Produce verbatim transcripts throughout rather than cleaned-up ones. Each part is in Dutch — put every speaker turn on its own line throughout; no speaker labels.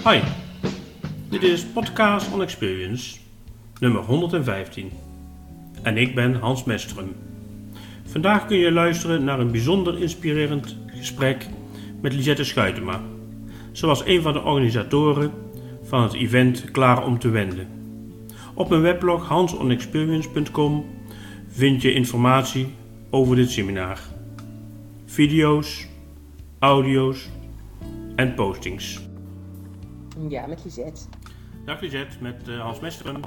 Hi, dit is Podcast on Experience, nummer honderdvijftien. En ik ben Hans Mestrum. Vandaag kun je luisteren naar een bijzonder inspirerend gesprek met Lisette Schuitema. Ze was een van de organisatoren van het event Klaar om te wenden. Op mijn weblog hans on experience punt com vind je informatie over dit seminar. Video's, audio's en postings.
Ja, met Lisette.
Dag Lisette, met uh, Hans Mestrum.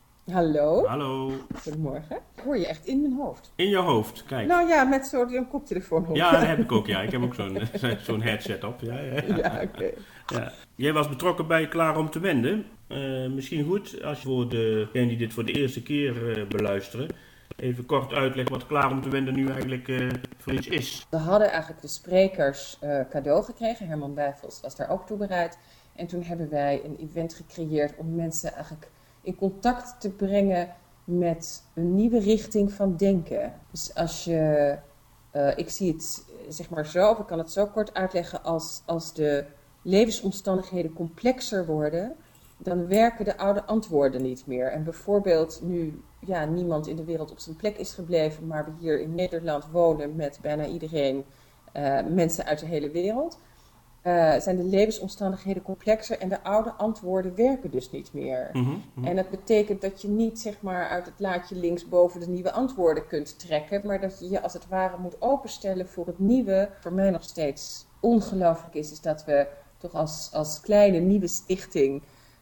Hallo.
Hallo.
Goedemorgen. Ik hoor je echt in mijn hoofd.
In je hoofd, kijk.
Nou ja, met zo'n koptelefoon op.
Ja, dat heb ik ook, ja. Ik heb ook zo'n, zo'n headset op. Ja, ja, ja.
Ja, oké. Okay.
Ja. Jij was betrokken bij Klaar om te wenden. Uh, misschien goed, als je voor degenen die dit voor de eerste keer uh, beluisteren, even kort uitlegt wat Klaar om te wenden nu eigenlijk uh, voor iets is.
We hadden eigenlijk de sprekers uh, cadeau gekregen. Herman Bijvels was daar ook toe bereid. En toen hebben wij een event gecreëerd om mensen eigenlijk in contact te brengen met een nieuwe richting van denken. Dus als je, uh, ik zie het zeg maar zo, of ik kan het zo kort uitleggen, als, als de levensomstandigheden complexer worden, dan werken de oude antwoorden niet meer. En bijvoorbeeld nu ja, niemand in de wereld op zijn plek is gebleven, maar we hier in Nederland wonen met bijna iedereen, uh, mensen uit de hele wereld. Uh, zijn de levensomstandigheden complexer en de oude antwoorden werken dus niet meer.
Mm-hmm, mm-hmm.
En dat betekent dat je niet zeg maar uit het laadje linksboven de nieuwe antwoorden kunt trekken, maar dat je je als het ware moet openstellen voor het nieuwe. Voor mij nog steeds ongelooflijk is, is dat we toch als, als kleine nieuwe stichting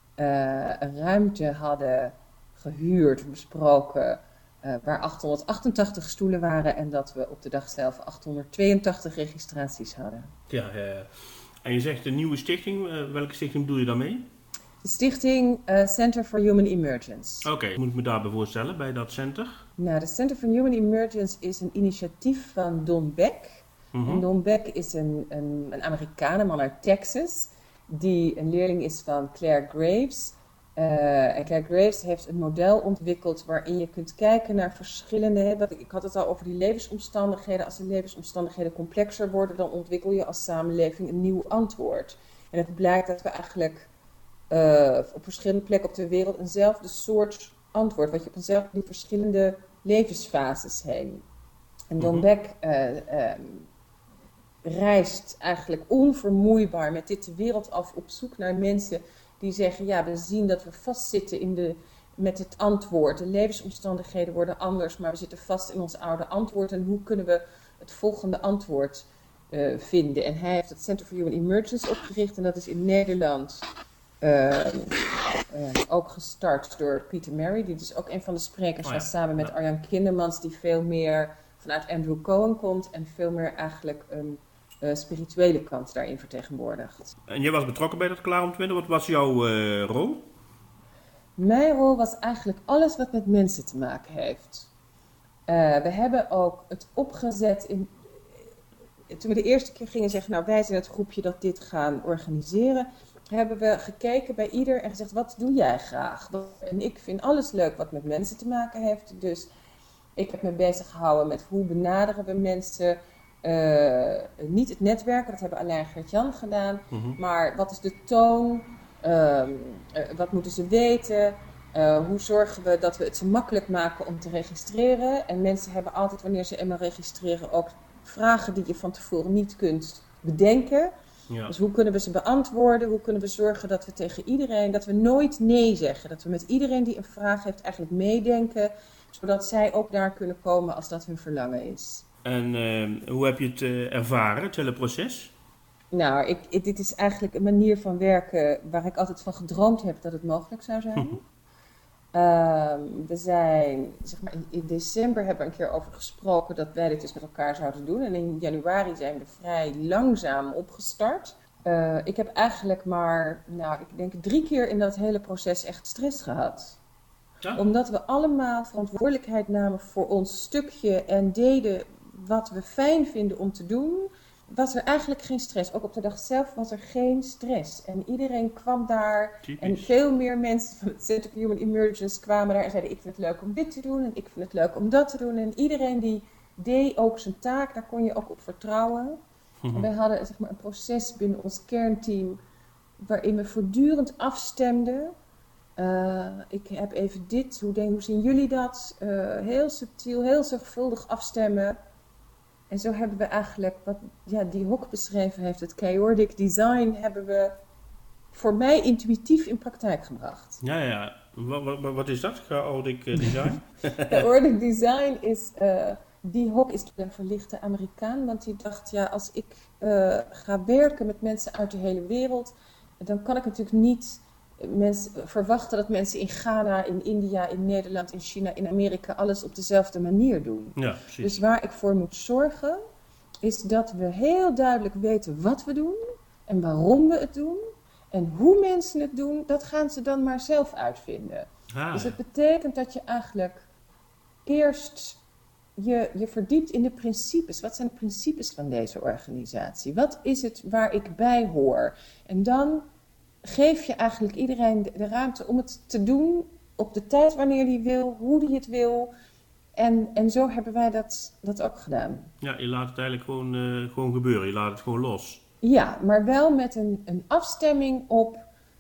uh, een ruimte hadden gehuurd, besproken, uh, waar achthonderdachtentachtig stoelen waren en dat we op de dag zelf achthonderdtweeëntachtig registraties hadden.
Ja, uh... En je zegt een nieuwe stichting. Uh, welke stichting bedoel je daarmee?
De stichting uh, Center for Human Emergence.
Oké, okay. Moet ik me daarbij voorstellen, bij dat center?
Nou, de Center for Human Emergence is een initiatief van Don Beck. Mm-hmm. En Don Beck is een, een, een Amerikaan, een man uit Texas, die een leerling is van Claire Graves. Uh, en Claire Graves heeft een model ontwikkeld waarin je kunt kijken naar verschillende... Hè, wat ik, ik had het al over die levensomstandigheden. Als de levensomstandigheden complexer worden, dan ontwikkel je als samenleving een nieuw antwoord. En het blijkt dat we eigenlijk uh, op verschillende plekken op de wereld eenzelfde soort antwoord, wat je op eenzelfde die verschillende levensfases heen. En Don mm-hmm. Beck uh, uh, reist eigenlijk onvermoeibaar met dit de wereld af op zoek naar mensen die zeggen, ja, we zien dat we vastzitten in de, met het antwoord. De levensomstandigheden worden anders, maar we zitten vast in ons oude antwoord. En hoe kunnen we het volgende antwoord uh, vinden? En hij heeft het Center for Human Emergence opgericht. En dat is in Nederland uh, uh, ook gestart door Peter Mary. Die dus ook een van de sprekers was, oh ja. samen met Arjan Kindermans, die veel meer vanuit Andrew Cohen komt. En veel meer eigenlijk een Uh, spirituele kant daarin vertegenwoordigd.
En jij was betrokken bij dat Klaar om te wenden. Wat was jouw uh, rol?
Mijn rol was eigenlijk alles wat met mensen te maken heeft. Uh, we hebben ook het opgezet in... Toen we de eerste keer gingen zeggen, nou wij zijn het groepje dat dit gaan organiseren, hebben we gekeken bij ieder en gezegd, wat doe jij graag? En ik vind alles leuk wat met mensen te maken heeft. Dus ik heb me bezig gehouden met hoe benaderen we mensen. Uh, niet het netwerken, dat hebben Alain en Gert-Jan gedaan, mm-hmm. maar wat is de toon, uh, uh, wat moeten ze weten, uh, hoe zorgen we dat we het zo makkelijk maken om te registreren. En mensen hebben altijd, wanneer ze eenmaal registreren, ook vragen die je van tevoren niet kunt bedenken. Ja. Dus hoe kunnen we ze beantwoorden, hoe kunnen we zorgen dat we tegen iedereen, dat we nooit nee zeggen, dat we met iedereen die een vraag heeft eigenlijk meedenken, zodat zij ook daar kunnen komen als dat hun verlangen is.
En uh, hoe heb je het uh, ervaren, het hele proces?
Nou, ik, ik, dit is eigenlijk een manier van werken waar ik altijd van gedroomd heb dat het mogelijk zou zijn. uh, we zijn, zeg maar, in, in december hebben we een keer over gesproken dat wij dit dus met elkaar zouden doen. En in januari zijn we vrij langzaam opgestart. Uh, ik heb eigenlijk maar, nou, ik denk drie keer in dat hele proces echt stress gehad. Ja. Omdat we allemaal verantwoordelijkheid namen voor ons stukje en deden wat we fijn vinden om te doen, was er eigenlijk geen stress. Ook op de dag zelf was er geen stress. En iedereen kwam daar. Typisch. En veel meer mensen van het Center for Human Emergence kwamen daar en zeiden, ik vind het leuk om dit te doen en ik vind het leuk om dat te doen. En iedereen die deed ook zijn taak, daar kon je ook op vertrouwen. Mm-hmm. En wij hadden zeg maar, een proces binnen ons kernteam waarin we voortdurend afstemden. Uh, ik heb even dit, hoe, denk, hoe zien jullie dat? Uh, heel subtiel, heel zorgvuldig afstemmen. En zo hebben we eigenlijk, wat ja, die Hock beschreven heeft, het chaotic design, hebben we voor mij intuïtief in praktijk gebracht.
Ja, ja. Wat, wat, wat is dat, chaotic design?
Chaotic design is, uh, die Hock is een verlichte Amerikaan, want die dacht, ja, als ik uh, ga werken met mensen uit de hele wereld, dan kan ik natuurlijk niet mensen, verwachten dat mensen in Ghana, in India, in Nederland, in China, in Amerika alles op dezelfde manier doen.
Ja, precies.
Dus waar ik voor moet zorgen, is dat we heel duidelijk weten wat we doen en waarom we het doen. En hoe mensen het doen, dat gaan ze dan maar zelf uitvinden. Ah, dus het betekent dat je eigenlijk eerst je, je verdiept in de principes. Wat zijn de principes van deze organisatie? Wat is het waar ik bij hoor? En dan geef je eigenlijk iedereen de, de ruimte om het te doen op de tijd wanneer hij wil, hoe hij het wil. En, en zo hebben wij dat, dat ook gedaan.
Ja, je laat het eigenlijk gewoon, uh, gewoon gebeuren. Je laat het gewoon los.
Ja, maar wel met een, een afstemming op...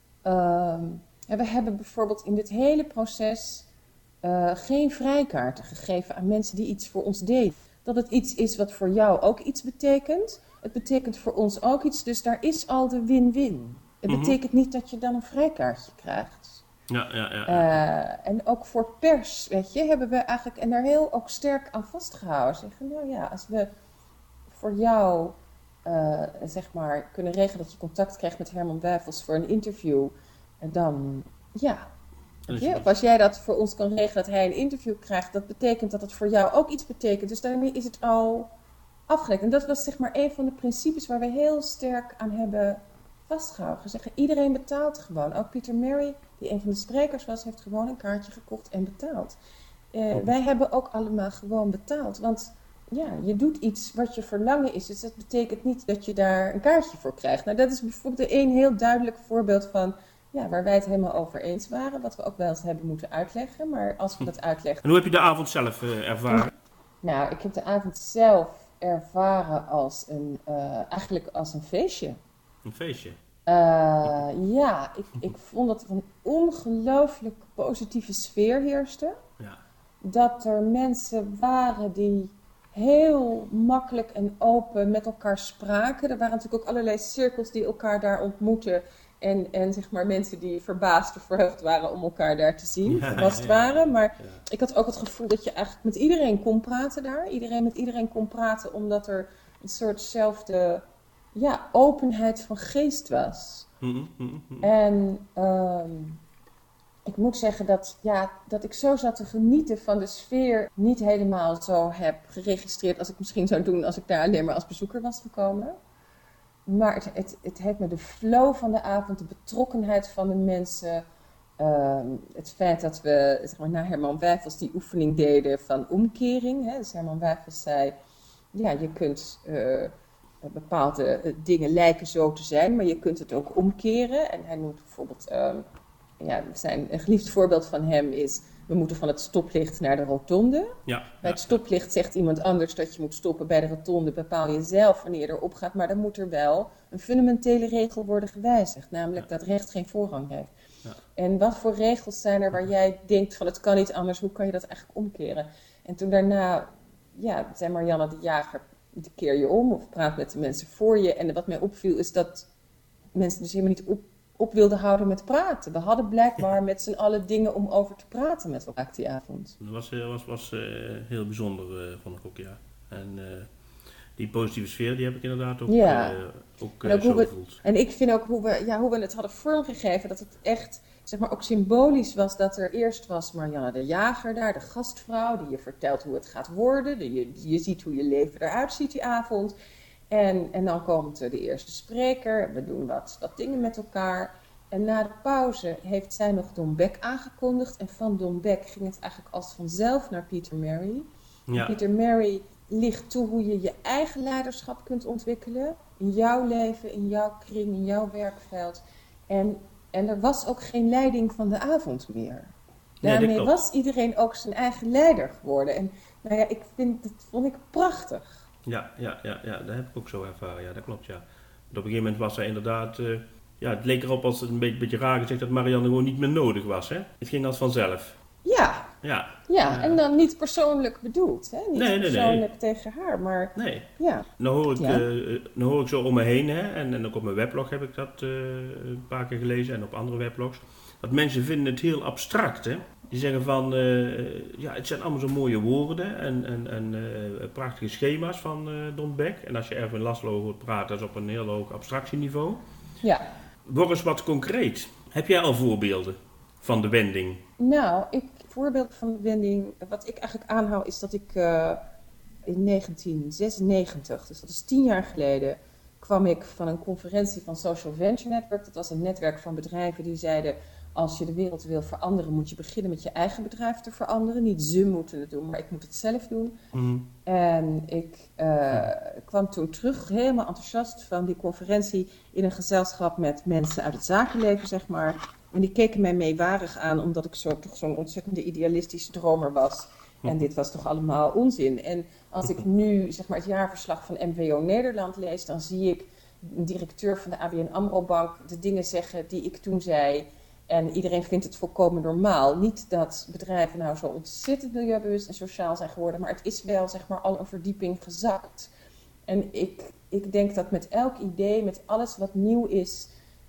Uh, we hebben bijvoorbeeld in dit hele proces uh, geen vrijkaarten gegeven aan mensen die iets voor ons deden. Dat het iets is wat voor jou ook iets betekent. Het betekent voor ons ook iets, dus daar is al de win-win. Het mm-hmm. betekent niet dat je dan een vrijkaartje krijgt.
Ja, ja, ja.
Uh, en ook voor pers, weet je, hebben we eigenlijk... En daar heel ook sterk aan vastgehouden. Zeggen, nou ja, als we voor jou... Uh, zeg maar, kunnen regelen dat je contact krijgt met Herman Wijfels voor een interview. En dan, ja. Je, of als jij dat voor ons kan regelen dat hij een interview krijgt, dat betekent dat het voor jou ook iets betekent. Dus daarmee is het al afgedekt. En dat was zeg maar een van de principes waar we heel sterk aan hebben vastgehouden. Zeggen, iedereen betaalt gewoon. Ook Peter Mary, die een van de sprekers was, heeft gewoon een kaartje gekocht en betaald. Uh, wij hebben ook allemaal gewoon betaald. Want ja, je doet iets wat je verlangen is. Dus dat betekent niet dat je daar een kaartje voor krijgt. Nou, dat is bijvoorbeeld een heel duidelijk voorbeeld van... Ja, waar wij het helemaal over eens waren. Wat we ook wel eens hebben moeten uitleggen. Maar als we dat uitleggen...
En hoe heb je de avond zelf uh, ervaren?
Nou, ik heb de avond zelf ervaren als een... Uh, eigenlijk als een feestje.
Een feestje?
Uh, ja, ik, ik vond dat er een ongelooflijk positieve sfeer heerste.
Ja. Dat
er mensen waren die... heel makkelijk en open met elkaar spraken. Er waren natuurlijk ook allerlei cirkels die elkaar daar ontmoeten. En, en zeg maar mensen die verbaasd of verheugd waren om elkaar daar te zien. Ja, was het ja, ja, waren. Maar ja. Ik had ook het gevoel dat je eigenlijk met iedereen kon praten daar. Iedereen met iedereen kon praten omdat er een soortzelfde ja, openheid van geest was.
Mm-hmm, mm-hmm.
En... Um, Ik moet zeggen dat, ja, dat ik zo zat te genieten van de sfeer niet helemaal zo heb geregistreerd als ik misschien zou doen als ik daar alleen maar als bezoeker was gekomen. Maar het, het, het heeft me de flow van de avond, de betrokkenheid van de mensen, uh, het feit dat we zeg maar, na Herman Wijfels die oefening deden van omkering. Hè. Dus Herman Wijfels zei, ja, je kunt uh, bepaalde uh, dingen lijken zo te zijn, maar je kunt het ook omkeren. En hij noemt bijvoorbeeld... Uh, Ja, zijn, een geliefd voorbeeld van hem is... we moeten van het stoplicht naar de rotonde.
Ja,
bij het stoplicht zegt iemand anders dat je moet stoppen. Bij de rotonde bepaal je zelf wanneer je erop gaat. Maar dan moet er wel een fundamentele regel worden gewijzigd. Namelijk ja. dat recht geen voorrang heeft. Ja. En wat voor regels zijn er waar jij denkt van het kan niet anders. Hoe kan je dat eigenlijk omkeren? En toen daarna ja, zei Marianne de Jager... keer je om of praat met de mensen voor je. En wat mij opviel is dat mensen dus helemaal niet op... op wilden houden met praten. We hadden blijkbaar met z'n allen dingen om over te praten met elkaar die avond.
Dat was, was, was uh, heel bijzonder, uh, vond ik ook, ja. En uh, die positieve sfeer, die heb ik inderdaad ook,
ja.
uh, ook,
en
uh,
ook
zo
we,
gevoeld.
En ik vind ook hoe we, ja, hoe we het hadden vormgegeven, dat het echt, zeg maar, ook symbolisch was dat er eerst was Marianne de Jager daar, de gastvrouw, die je vertelt hoe het gaat worden. Die je, die je ziet hoe je leven eruit ziet die avond. En, en dan komt de eerste spreker, we doen wat, wat dingen met elkaar. En na de pauze heeft zij nog Don Beck aangekondigd. En van Don Beck ging het eigenlijk als vanzelf naar Peter Mary. Ja. Peter Mary liegt toe hoe je je eigen leiderschap kunt ontwikkelen. In jouw leven, in jouw kring, in jouw werkveld. En, en er was ook geen leiding van de avond meer. Daarmee nee, was iedereen ook zijn eigen leider geworden. En nou ja, ik vind, dat vond ik prachtig.
Ja, ja, ja, ja, dat heb ik ook zo ervaren. Ja, dat klopt, ja. Want op een gegeven moment was hij inderdaad... Uh, ja, het leek erop als het een beetje, beetje raar gezegd dat Marianne gewoon niet meer nodig was. Hè? Het ging als vanzelf.
Ja,
Ja,
ja
uh,
en dan niet persoonlijk bedoeld. Hè? Niet
nee, nee,
persoonlijk
nee.
tegen haar, maar
Nee.
ja.
Nou hoor ik,
Ja.
uh, nou hoor ik zo om me heen, hè? En, en ook op mijn weblog heb ik dat uh, een paar keer gelezen en op andere weblogs. Dat mensen vinden het heel abstract, hè. Die zeggen van, uh, ja, het zijn allemaal zo mooie woorden en, en, en uh, prachtige schema's van uh, Don Beck. En als je Erwin Laszlo hoort praten, dat is op een heel hoog abstractieniveau.
Ja.
Word eens wat concreet. Heb jij al voorbeelden van de wending?
Nou, ik, voorbeeld van de wending, wat ik eigenlijk aanhaal is dat ik uh, in negentien zesennegentig, dus dat is tien jaar geleden, kwam ik van een conferentie van Social Venture Network. Dat was een netwerk van bedrijven die zeiden, als je de wereld wil veranderen, moet je beginnen met je eigen bedrijf te veranderen. Niet ze moeten het doen, maar ik moet het zelf doen.
Mm.
En ik uh, kwam toen terug, helemaal enthousiast van die conferentie, in een gezelschap met mensen uit het zakenleven, zeg maar. En die keken mij meewarig aan, omdat ik zo, toch zo'n ontzettende idealistische dromer was. En dit was toch allemaal onzin. En als ik nu, zeg maar, het jaarverslag van M V O Nederland lees, dan zie ik een directeur van de A B N AMRO Bank de dingen zeggen die ik toen zei. En iedereen vindt het volkomen normaal. Niet dat bedrijven nou zo ontzettend milieubewust en sociaal zijn geworden, maar het is wel, zeg maar, al een verdieping gezakt. En ik, ik denk dat met elk idee, met alles wat nieuw is,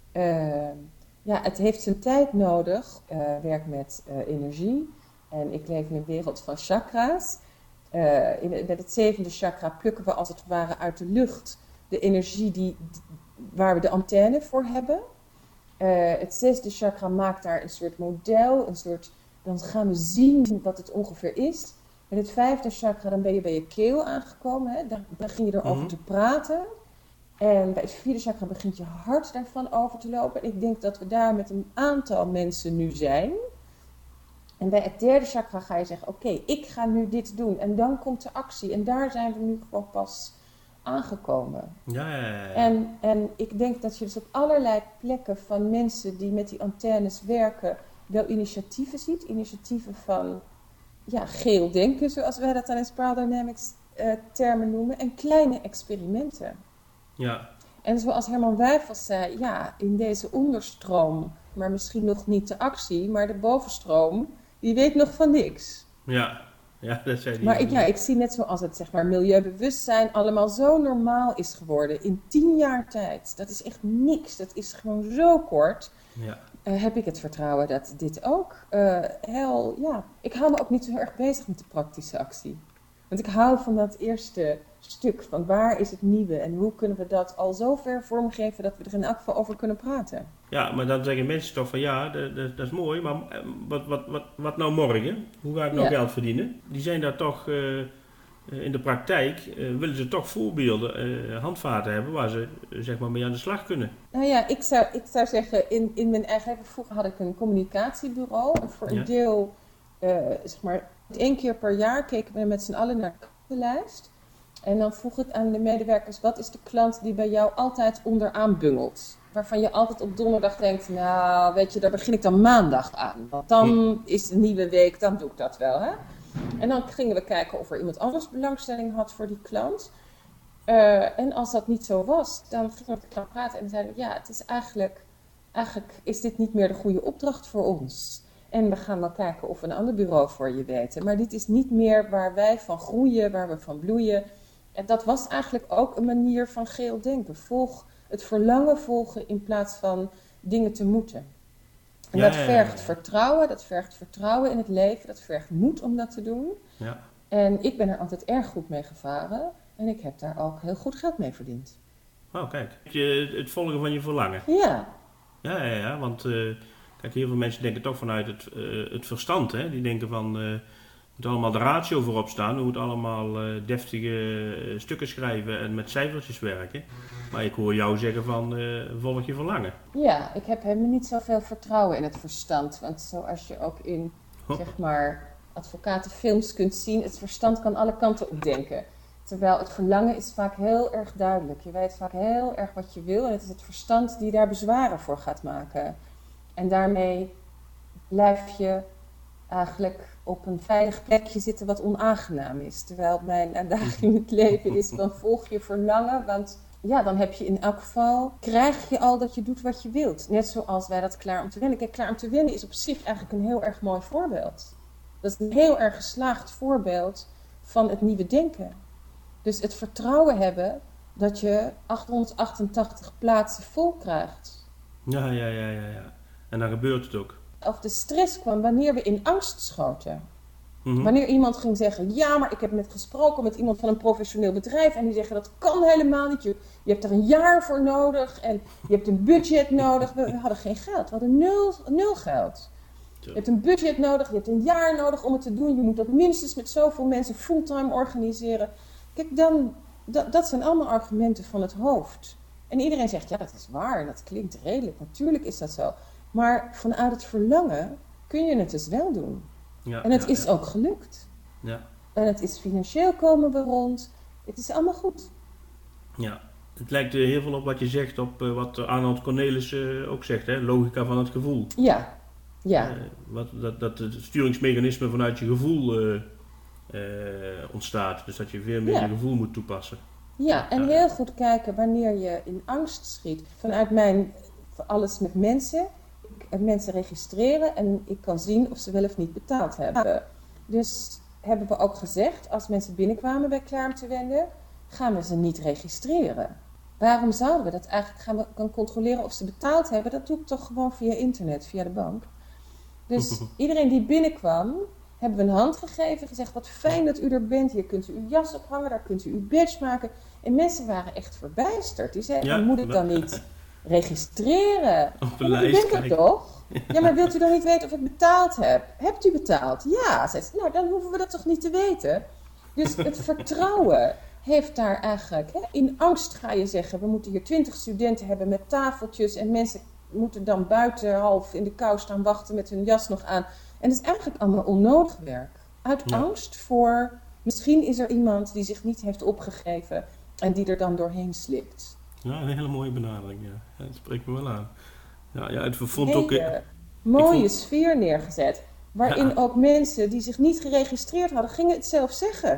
uh, ja, het heeft zijn tijd nodig. Uh, werk met uh, energie. En ik leef in een wereld van chakra's. Uh, in, met het zevende chakra plukken we als het ware uit de lucht de energie die, waar we de antenne voor hebben. Uh, het zesde chakra maakt daar een soort model, een soort, dan gaan we zien wat het ongeveer is. Met het vijfde chakra dan ben je bij je keel aangekomen, hè? Dan begin je erover mm-hmm. te praten. En bij het vierde chakra begint je hart daarvan over te lopen. En ik denk dat we daar met een aantal mensen nu zijn. En bij het derde chakra ga je zeggen, oké, okay, ik ga nu dit doen. En dan komt de actie. En daar zijn we nu gewoon pas aangekomen.
Ja, ja, ja.
En, en ik denk dat je dus op allerlei plekken van mensen die met die antennes werken, wel initiatieven ziet. Initiatieven van, ja, geel denken, zoals wij dat dan in Spiral Dynamics uh, termen noemen. En kleine experimenten.
Ja.
En zoals Herman Wijfels zei, ja, in deze onderstroom, maar misschien nog niet de actie, maar de bovenstroom, die weet nog van niks.
Ja, ja, dat zei hij.
Maar ik, ja, ik zie net zoals het, zeg maar, milieubewustzijn allemaal zo normaal is geworden in tien jaar tijd. Dat is echt niks, dat is gewoon zo kort.
Ja.
Uh, heb ik het vertrouwen dat dit ook uh, heel, ja, ik hou me ook niet zo heel erg bezig met de praktische actie. Want ik hou van dat eerste stuk, van waar is het nieuwe en hoe kunnen we dat al zo ver vormgeven dat we er in elk geval over kunnen praten.
Ja, maar dan zeggen mensen toch van ja, dat, dat, dat is mooi, maar wat, wat, wat, wat nou morgen? Hoe ga ik nou ja. geld verdienen? Die zijn daar toch, uh, in de praktijk, uh, willen ze toch voorbeelden, uh, handvaten hebben waar ze uh, zeg maar mee aan de slag kunnen.
Nou ja, ik zou, ik zou zeggen, in, in mijn eigen leven, vroeger had ik een communicatiebureau en voor een ja. deel, uh, zeg maar, één keer per jaar keken we met z'n allen naar de klantenlijst. En dan vroeg ik aan de medewerkers, wat is de klant die bij jou altijd onderaan bungelt? Waarvan je altijd op donderdag denkt, nou weet je, daar begin ik dan maandag aan. Want dan is een nieuwe week, dan doe ik dat wel. Hè? En dan gingen we kijken of er iemand anders belangstelling had voor die klant. Uh, en als dat niet zo was, dan gingen we met de klant praten en zeiden we, ja, het is eigenlijk, eigenlijk is dit niet meer de goede opdracht voor ons. En we gaan wel kijken of we een ander bureau voor je weten. Maar dit is niet meer waar wij van groeien, waar we van bloeien. En dat was eigenlijk ook een manier van geel denken. Volg het verlangen volgen in plaats van dingen te moeten. En ja, dat vergt ja, ja. vertrouwen, dat vergt vertrouwen in het leven, dat vergt moed om dat te doen.
Ja.
En ik ben er altijd erg goed mee gevaren en ik heb daar ook heel goed geld mee verdiend.
Oh, kijk. Je, het volgen van je verlangen.
Ja.
Ja, ja, ja, want uh, kijk, heel veel mensen denken toch vanuit het, uh, het verstand. Hè? Die denken van, uh, er moet allemaal de ratio voorop staan. We moeten allemaal uh, deftige uh, stukken schrijven en met cijfertjes werken. Maar ik hoor jou zeggen van, uh, volg je verlangen.
Ja, ik heb helemaal niet zoveel vertrouwen in het verstand. Want zoals je ook in, oh. zeg maar, advocatenfilms kunt zien, het verstand kan alle kanten op denken. Terwijl het verlangen is vaak heel erg duidelijk. Je weet vaak heel erg wat je wil en het is het verstand die daar bezwaren voor gaat maken. En daarmee blijf je eigenlijk op een veilig plekje zitten wat onaangenaam is. Terwijl mijn uitdaging in het leven is, dan volg je verlangen, want ja, dan heb je in elk geval, krijg je al dat je doet wat je wilt. Net zoals wij dat Klaar om te Wennen. Kijk, Klaar om te Wennen is op zich eigenlijk een heel erg mooi voorbeeld. Dat is een heel erg geslaagd voorbeeld van het nieuwe denken. Dus het vertrouwen hebben dat je achthonderdachtentachtig plaatsen vol krijgt.
Ja, ja, ja, ja, ja. En dan gebeurt het ook.
Of de stress kwam wanneer we in angst schoten.
Mm-hmm.
Wanneer iemand ging zeggen, ja, maar ik heb net gesproken met iemand van een professioneel bedrijf. En die zeggen, dat kan helemaal niet. Je, je hebt er een jaar voor nodig en je hebt een budget nodig. We, we hadden geen geld, we hadden nul, nul geld. Je hebt een budget nodig, je hebt een jaar nodig om het te doen. Je moet dat minstens met zoveel mensen fulltime organiseren. Kijk, dan, dat, dat zijn allemaal argumenten van het hoofd. En iedereen zegt, ja, dat is waar, dat klinkt redelijk. Natuurlijk is dat zo. Maar vanuit het verlangen kun je het dus wel doen.
Ja,
en het
ja,
is
ja.
ook gelukt.
Ja.
En het is financieel komen we rond. Het is allemaal goed.
Ja. Het lijkt uh, heel veel op wat je zegt, op uh, wat uh, Arnold Cornelis uh, ook zegt, hè? Logica van het gevoel.
Ja, ja.
Uh, wat, dat, dat het sturingsmechanisme vanuit je gevoel uh, uh, ontstaat. Dus dat je veel meer
Ja.
je gevoel moet toepassen.
Ja, en heel goed kijken wanneer je in angst schiet. Vanuit mijn alles met mensen. Ik, mensen registreren en ik kan zien of ze wel of niet betaald hebben. Dus hebben we ook gezegd, als mensen binnenkwamen bij Klaar om te Wennen, gaan we ze niet registreren. Waarom zouden we dat eigenlijk gaan we gaan controleren of ze betaald hebben? Dat doe ik toch gewoon via internet, via de bank. Dus iedereen die binnenkwam, hebben we een hand gegeven, gezegd wat fijn dat u er bent. Hier kunt u uw jas ophangen, daar kunt u uw badge maken. En mensen waren echt verbijsterd. Die zeiden,
Ja,
moet ik dan niet registreren?
Op de
Ja,
lijst
u bent er
kijken.
toch? Ja, maar wilt u dan niet weten of ik betaald heb? Hebt u betaald? Ja, zei ze. Nou, dan hoeven we dat toch niet te weten? Dus het vertrouwen heeft daar eigenlijk... Hè, in angst ga je zeggen, we moeten hier twintig studenten hebben met tafeltjes... en mensen moeten dan buiten half in de kou staan wachten met hun jas nog aan. En dat is eigenlijk allemaal onnodig werk. Uit
Ja.
angst voor... Misschien is er iemand die zich niet heeft opgegeven en die er dan doorheen slipt.
Ja, een hele mooie benadering, ja. Ja, dat spreekt me wel aan. Ja, ja het vond
Een
ook... uh,
hele mooie
vond-
sfeer neergezet. Waarin
Ja.
ook mensen die zich niet geregistreerd hadden, gingen het zelf zeggen.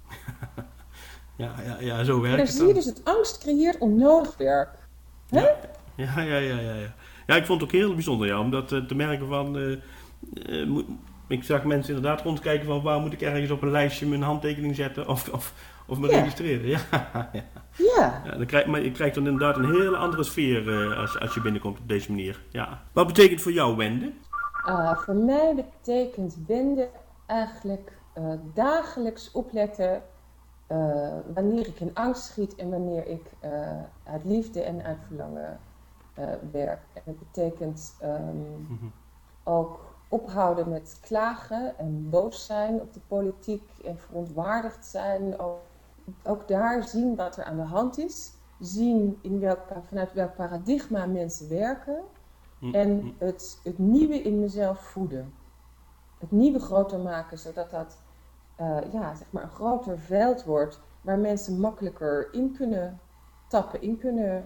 Ja, ja, ja, zo
En
werkt
daar
het
zie je
dan.
dus het angst creëert onnodig werk. Hè?
Ja, ja, ja, ja, ja, ja. Ja, ik vond het ook heel bijzonder, ja, om dat uh, te merken van... uh, uh, moet- ik zag mensen inderdaad rondkijken van waar moet ik ergens op een lijstje mijn handtekening zetten of, of, of me
Ja.
registreren. Ja, ja.
Ja,
Ja, dan krijg, maar je krijgt dan inderdaad een hele andere sfeer uh, als, als je binnenkomt op deze manier. Ja. Wat betekent voor jou Wende?
Ah, voor mij betekent wende eigenlijk eh, dagelijks opletten eh, wanneer ik in angst schiet en wanneer ik eh, uit liefde en uit verlangen eh, werk. En dat betekent ehm,
Mhm.
ook ophouden met klagen en boos zijn op de politiek en verontwaardigd zijn. Ook, ook daar zien wat er aan de hand is. Zien in welk, vanuit welk paradigma mensen werken.
Mhm.
En het, het nieuwe in mezelf voeden. Het nieuwe groter maken, zodat dat uh, ja, zeg maar een groter veld wordt waar mensen makkelijker in kunnen tappen, in kunnen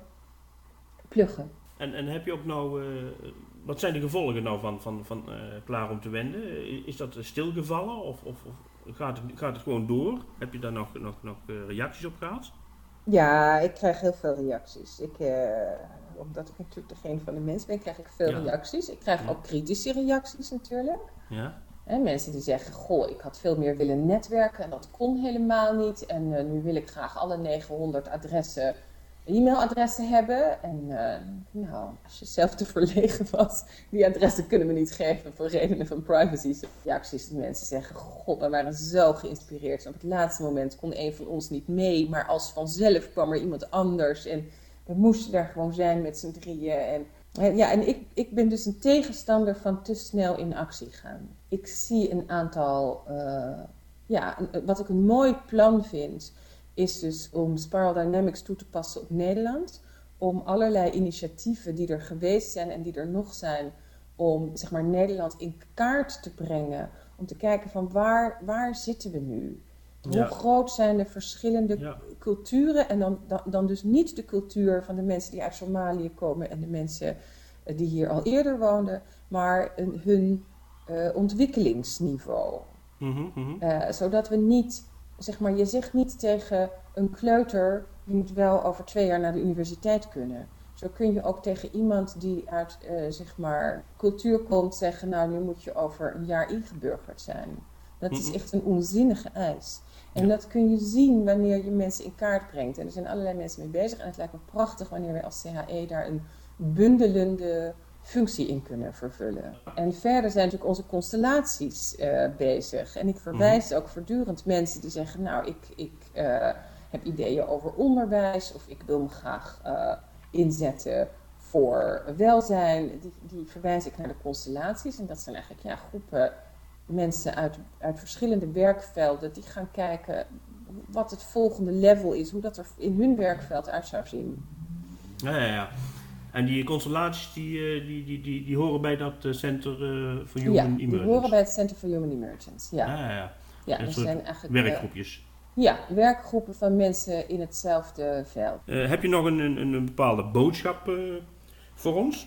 pluggen.
En, en heb je ook nou, uh, wat zijn de gevolgen nou van, van, van uh, Klaar om te Wenden? Is dat stilgevallen of, of, of gaat, het, gaat het gewoon door? Heb je daar nog, nog, nog uh, reacties op gehad?
Ja, ik krijg heel veel reacties. Ik, uh, omdat ik natuurlijk degene van de mensen ben, krijg ik veel
Ja.
reacties. Ik krijg
Ja.
ook kritische reacties natuurlijk.
Ja?
En mensen die zeggen, goh, ik had veel meer willen netwerken en dat kon helemaal niet. En uh, nu wil ik graag alle negenhonderd adressen, e-mailadressen hebben. En uh, nou, als je zelf te verlegen was, die adressen kunnen we niet geven voor redenen van privacy. Reacties die mensen zeggen, god, we waren zo geïnspireerd. En op het laatste moment kon een van ons niet mee, maar als vanzelf kwam er iemand anders. En we moesten daar gewoon zijn met z'n drieën. En ja, en ik, ik ben dus een tegenstander van te snel in actie gaan. Ik zie een aantal, uh, ja, een, wat ik een mooi plan vind, is dus om Spiral Dynamics toe te passen op Nederland. Om allerlei initiatieven die er geweest zijn en die er nog zijn, om zeg maar Nederland in kaart te brengen. Om te kijken van waar, waar zitten we nu? Hoe
Ja.
groot zijn de verschillende
Ja.
culturen? En dan, dan, dan dus niet de cultuur van de mensen die uit Somalië komen en de mensen uh, die hier al eerder woonden, maar uh, hun uh, ontwikkelingsniveau.
Mhm, mhm.
Uh, zodat we niet, zeg maar, je zegt niet tegen een kleuter, je moet wel over twee jaar naar de universiteit kunnen. Zo kun je ook tegen iemand die uit uh, zeg maar cultuur komt zeggen, nou nu moet je over een jaar ingeburgerd zijn. Dat is echt een onzinnige eis. En ja. dat kun je zien wanneer je mensen in kaart brengt. En er zijn allerlei mensen mee bezig. En het lijkt me prachtig wanneer wij als C H E daar een bundelende functie in kunnen vervullen. En verder zijn natuurlijk onze constellaties uh, bezig. En ik verwijs mm-hmm. ook voortdurend mensen die zeggen, nou ik, ik uh, heb ideeën over onderwijs. Of ik wil me graag uh, inzetten voor welzijn. Die, die verwijs ik naar de constellaties. En dat zijn eigenlijk ja, groepen mensen uit, uit verschillende werkvelden die gaan kijken wat het volgende level is, hoe dat er in hun werkveld uit zou zien.
Ja, ja, ja. En die constellaties die, die, die, die, die horen bij dat Center for Human
ja,
Emergence?
Ja, die horen bij het Center for Human Emergence, ja.
Ja, ja, ja.
ja er zijn eigenlijk
werkgroepjes.
Uh, ja, werkgroepen van mensen in hetzelfde veld.
Uh, heb je nog een, een, een bepaalde boodschap uh, voor ons?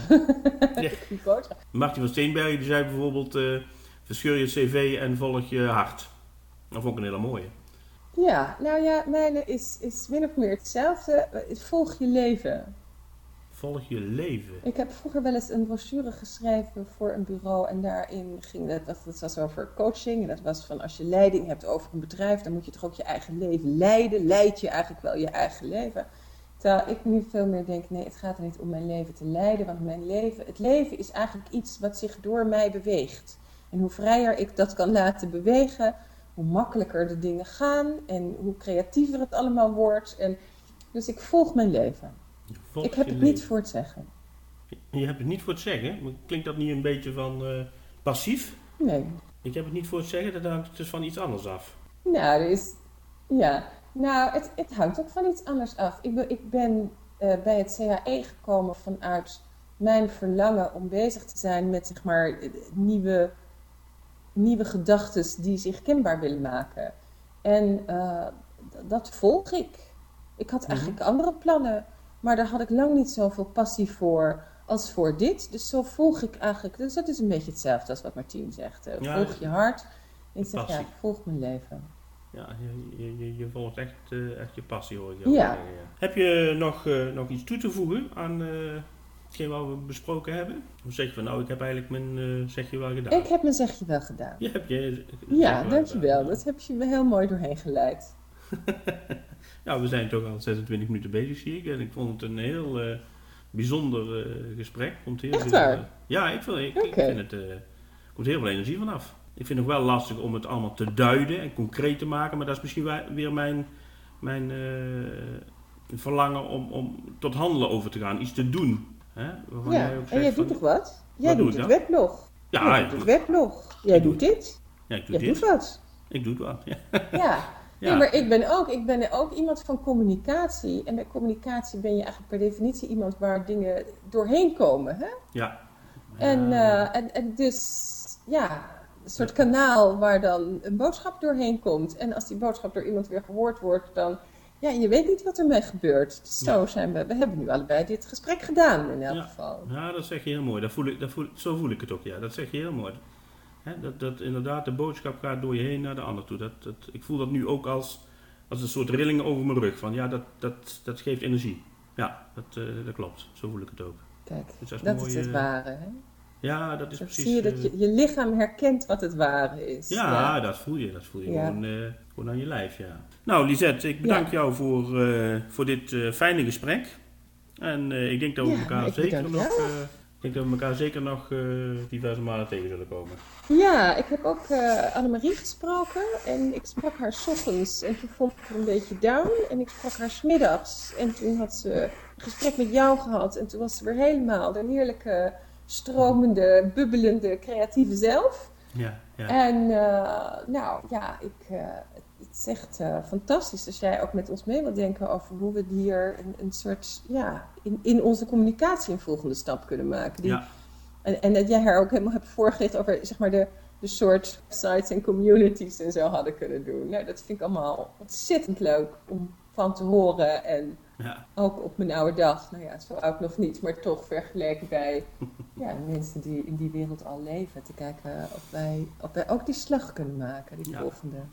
ja. Martin van Steenbergen die zei bijvoorbeeld, uh, verscheur je cv en volg je hart. Dat vond ik een hele mooie.
Ja, nou ja, mijn is, is min of meer hetzelfde. Volg je leven.
Volg je leven?
Ik heb vroeger wel eens een brochure geschreven voor een bureau. En daarin ging het, dat was over coaching. En dat was van als je leiding hebt over een bedrijf, dan moet je toch ook je eigen leven leiden. Leid je eigenlijk wel je eigen leven. Terwijl ik nu veel meer denk, nee, het gaat er niet om mijn leven te leiden. Want mijn leven, het leven is eigenlijk iets wat zich door mij beweegt. En hoe vrijer ik dat kan laten bewegen, hoe makkelijker de dingen gaan en hoe creatiever het allemaal wordt. En dus ik volg mijn leven.
Volg
ik heb het
leven.
niet voor het zeggen.
Je hebt het niet voor het zeggen? Maar klinkt dat niet een beetje van uh, passief?
Nee.
Ik heb het niet voor het zeggen, dat hangt dus van iets anders af.
Nou, er is, ja, nou het, het hangt ook van iets anders af. Ik ben, ik ben uh, bij het C H E gekomen vanuit mijn verlangen om bezig te zijn met zeg maar nieuwe... nieuwe gedachten die zich kenbaar willen maken. En uh, d- dat volg ik. Ik had eigenlijk mm-hmm. andere plannen, maar daar had ik lang niet zoveel passie voor als voor dit. Dus zo volg ik eigenlijk. Dus dat is een beetje hetzelfde als wat Martien zegt. Uh, ja, volg je hart. En ik zeg, passie. ja, ik volg mijn leven.
Ja, je, je, je volgt echt, uh, echt je passie, hoor ik jou
ja.
zeggen. Ja. Heb je nog, uh, nog iets toe te voegen aan... Uh... hetgeen wat we besproken hebben? Of zeg je van nou, ik heb eigenlijk mijn uh, zegje wel gedaan?
Ik heb mijn zegje wel gedaan.
Je hebt je
Ja, dankjewel. Dat heb je me heel mooi doorheen geleid.
Ja, we zijn toch al zesentwintig minuten bezig, zie ik. En ik vond het een heel uh, bijzonder uh, gesprek. Komt heel
Echt
veel,
waar?
Uh, ja, ik, vind, ik,
okay.
ik vind het... Er uh, komt heel veel energie vanaf. Ik vind het nog wel lastig om het allemaal te duiden en concreet te maken. Maar dat is misschien weer mijn... mijn uh, verlangen om, om tot handelen over te gaan. Iets te doen. Hè?
Ja, jij en jij van, doet toch wat? Jij
wat
doet het weblog.
Ja,
jij
ja,
doet het weblog. Jij doet dit.
Ja, ik doe
jij
dit.
doet wat.
Ik doe wat, ja.
Ja, nee, ja. maar ik ben, ook, ik ben ook iemand van communicatie. En bij communicatie ben je eigenlijk per definitie iemand waar dingen doorheen komen. Hè?
Ja.
En, uh, en, en dus, ja, een soort kanaal waar dan een boodschap doorheen komt. En als die boodschap door iemand weer gehoord wordt, dan... Ja, je weet niet wat ermee gebeurt. Dus zo zijn we. We hebben nu allebei dit gesprek gedaan in elk
ja.
geval.
Ja, dat zeg je heel mooi. Dat voel ik, dat voel, zo voel ik het ook, ja. Dat zeg je heel mooi. He, dat, dat inderdaad de boodschap gaat door je heen naar de ander toe. Dat, dat, ik voel dat nu ook als, als een soort rillingen over mijn rug. Van ja, dat, dat, dat geeft energie. Ja, dat, uh, dat klopt. Zo voel ik het ook.
Kijk,
dus dat is,
dat
mooie,
is het ware, hè?
Ja, dat is
dan
precies...
zie je dat je, je lichaam herkent wat het ware is.
Ja, ja. dat voel je. Dat voel je ja. gewoon, uh, gewoon aan je lijf, ja. Nou, Lisette, ik bedank ja. jou voor, uh, voor dit uh, fijne gesprek. En uh, ik denk dat we ja, elkaar zeker nog... Uh, ik denk dat we elkaar zeker nog uh, diverse malen tegen zullen komen.
Ja, ik heb ook uh, Annemarie gesproken. En ik sprak haar 's ochtends. En toen vond ik haar een beetje down. En ik sprak haar 's middags. En toen had ze een gesprek met jou gehad. En toen was ze weer helemaal de heerlijke... stromende, bubbelende, creatieve zelf.
Ja, ja.
En uh, nou ja, ik, uh, het is echt uh, fantastisch als jij ook met ons mee wilt denken over hoe we hier een, een soort, ja, in, in onze communicatie een volgende stap kunnen maken. Die,
ja.
en, en dat jij haar ook helemaal hebt voorgelicht over, zeg maar, de, de soort sites en communities en zo hadden kunnen doen. Nou, dat vind ik allemaal ontzettend leuk om van te horen en
ja.
ook op mijn oude dag, nou ja, zo oud nog niet, maar toch vergeleken bij ja, mensen die in die wereld al leven, te kijken of wij, of wij ook die slag kunnen maken, die
ja.
volgende.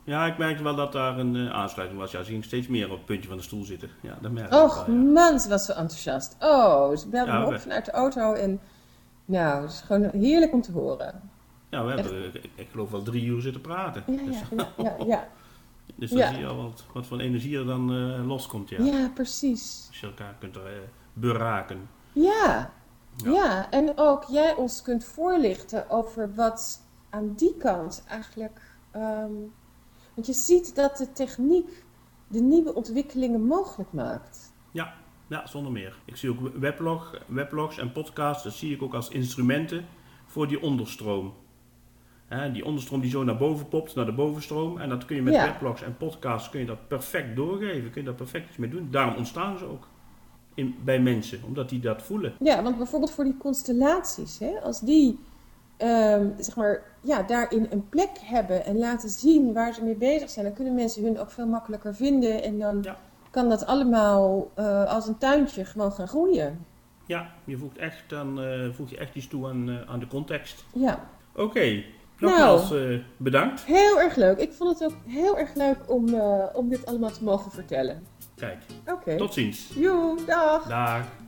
Ja, ik merkte wel dat daar een uh, aansluiting was. Ja, ze ging steeds meer op het puntje van de stoel zitten. Ja, dat merkte
Och,
ik wel, ja.
man, ze was zo enthousiast. Oh, ze belde
Ja,
me op
we-
vanuit de auto en nou, het is gewoon heerlijk om te horen.
Ja, we hebben, ik, ik geloof wel drie uur zitten praten.
Ja,
Dus,
ja, ja, ja, ja.
dus dan
Ja.
zie je al wat, wat voor energie er dan uh, loskomt, ja.
Ja, precies.
Als je elkaar kunt uh, beraken.
Ja.
Ja.
ja, en ook jij ons kunt voorlichten over wat aan die kant eigenlijk... Um, want je ziet dat de techniek de nieuwe ontwikkelingen mogelijk maakt.
Ja, ja, zonder meer. Ik zie ook weblog, weblogs en podcasts, dat zie ik ook als instrumenten voor die onderstroom. Hè, die onderstroom die zo naar boven popt, naar de bovenstroom. En dat kun je met
Ja.
weblogs en podcasts kun je dat perfect doorgeven. Kun je daar perfect iets mee doen. Daarom ontstaan ze ook in, bij mensen, omdat die dat voelen.
Ja, want bijvoorbeeld voor die constellaties, hè, als die um, zeg maar, ja, daarin een plek hebben en laten zien waar ze mee bezig zijn, dan kunnen mensen hun ook veel makkelijker vinden en dan
Ja.
kan dat allemaal uh, als een tuintje gewoon gaan groeien.
Ja, je voegt echt, dan, uh, voeg je echt iets toe aan, uh, aan de context.
Ja.
Oké, okay. Nogmaals nou, uh, bedankt.
Heel erg leuk. Ik vond het ook heel erg leuk om, uh, om dit allemaal te mogen vertellen.
Kijk,
Oké.
tot ziens.
Joe, dag.
Dag.